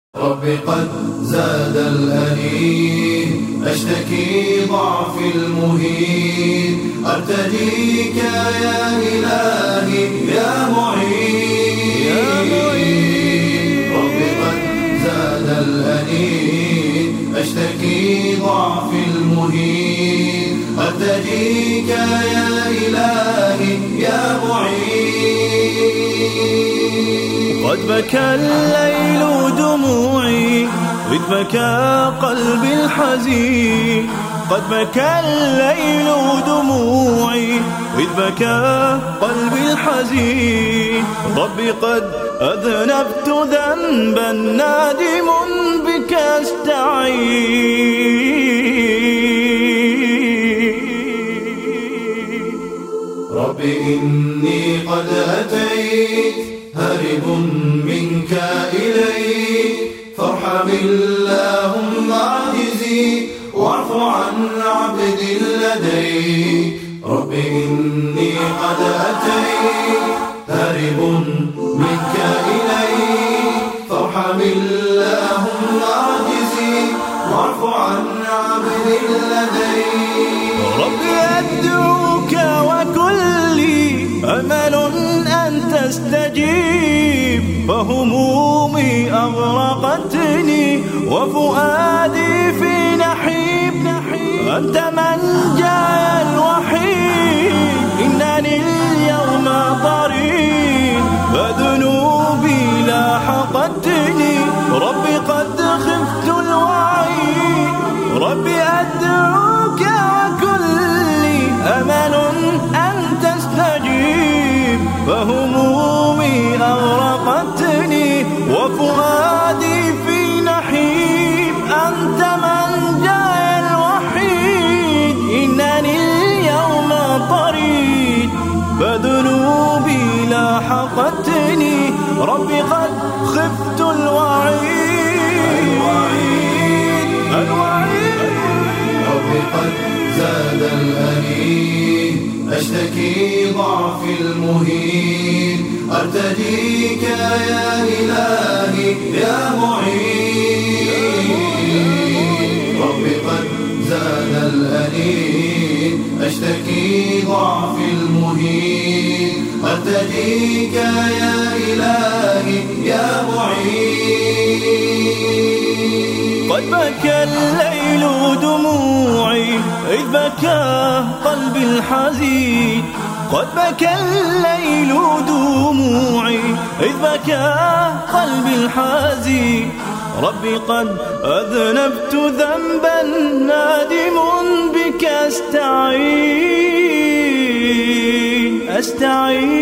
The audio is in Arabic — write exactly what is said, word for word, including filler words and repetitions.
رب قد زاد الأنين، أشتكي ضعفي المهين، أرتجيك يا إلهي يا معين. رب قد زاد الأنين، أشتكي ضعفي المهين، أرتجيك يا إلهي يا معين. قد بكى الليل دموعي إذ بكى قلبي الحزين، قد بكى الليل دموعي إذ بكى قلبي الحزين. ربي قد أذنبت ذنبا نادم بك أستعين. ربي إني قد أتيت هارب منك إليك، فارحم اللهم عاجزي واعف عن عبد لديك. رب إني قد أتيت هارب منك إليك، فارحم اللهم عاجزي واعف عن عبد لديك. ربي أدعوك وكلي أمل أن تستجيب، فهمومي أغرقتني وفؤادي في نحيب. أنت من جاء الوحيد، إنني اليوم طريد، فذنوبي لاحقتني. ربي قد خفت الوعيد، ربي أدعوك وكلي أمل أن تستجيب، فهمومي أغرقتني وفؤادي في نحيب. أنت من جاء الوحيد، إنني اليوم طريد، فذنوبي لاحقتني. ربي قد خفت الوعيد الوعيد. ربي قد زاد الأنين، أشتكي ضعفي المهين، أرتجيك يا إلهي يا معين. ربي قد زاد الأنين، أشتكي ضعفي المهين، أرتجيك يا إلهي يا معين. قد بكى الليل دموعي إذ بكى قلبي الحزين، قد بكى الليل دموعي إذ بكى قلبي الحزين. ربي قد أذنبت ذنبا نادم بك أستعين أستعين.